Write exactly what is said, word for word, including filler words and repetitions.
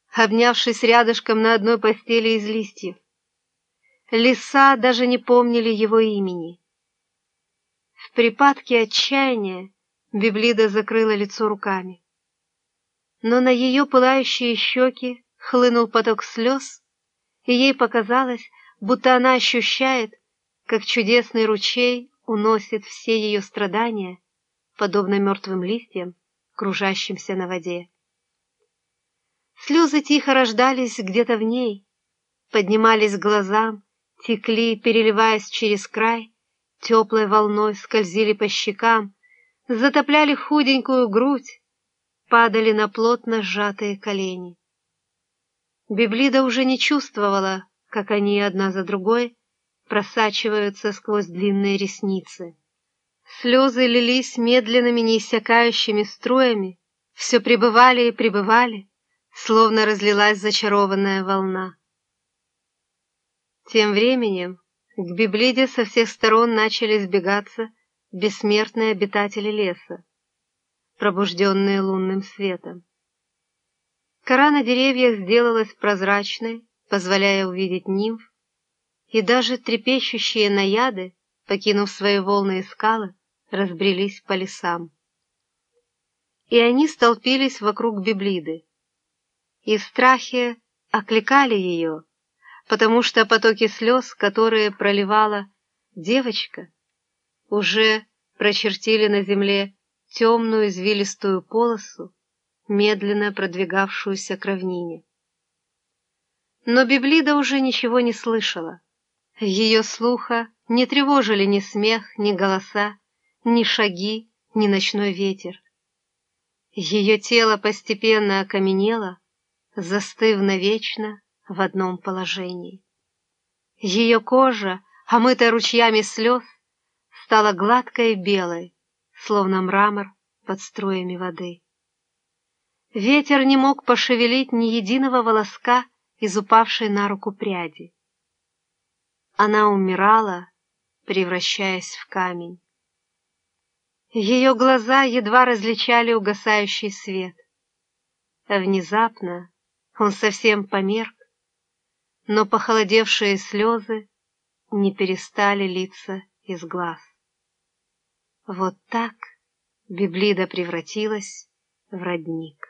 обнявшись рядышком на одной постели из листьев. Леса даже не помнили его имени. В припадке отчаяния Библида закрыла лицо руками. Но на ее пылающие щеки хлынул поток слез, и ей показалось, будто она ощущает, как чудесный ручей уносит все ее страдания, подобно мертвым листьям, кружащимся на воде. Слезы тихо рождались где-то в ней, поднимались к глазам, текли, переливаясь через край, теплой волной скользили по щекам, затопляли худенькую грудь, падали на плотно сжатые колени. Библида уже не чувствовала, как они одна за другой просачиваются сквозь длинные ресницы. Слезы лились медленными неиссякающими струями, все прибывали и прибывали, словно разлилась зачарованная волна. Тем временем к Библиде со всех сторон начали сбегаться бессмертные обитатели леса, пробужденные лунным светом. Кора на деревьях сделалась прозрачной, позволяя увидеть нимф, и даже трепещущие наяды, покинув свои волны и скалы, разбрелись по лесам. И они столпились вокруг Библиды, и в страхе окликали ее, потому что потоки слез, которые проливала девочка, уже прочертили на земле темную извилистую полосу, медленно продвигавшуюся к равнине. Но Библида уже ничего не слышала. Ее слуха не тревожили ни смех, ни голоса, ни шаги, ни ночной ветер. Ее тело постепенно окаменело, застыв навечно в одном положении. Ее кожа, омытая ручьями слез, стала гладкой и белой, словно мрамор под струями воды. Ветер не мог пошевелить ни единого волоска из упавшей на руку пряди. Она умирала, превращаясь в камень. Ее глаза едва различали угасающий свет. Внезапно он совсем померк, но похолодевшие слезы не перестали литься из глаз. Вот так Библида превратилась в родник.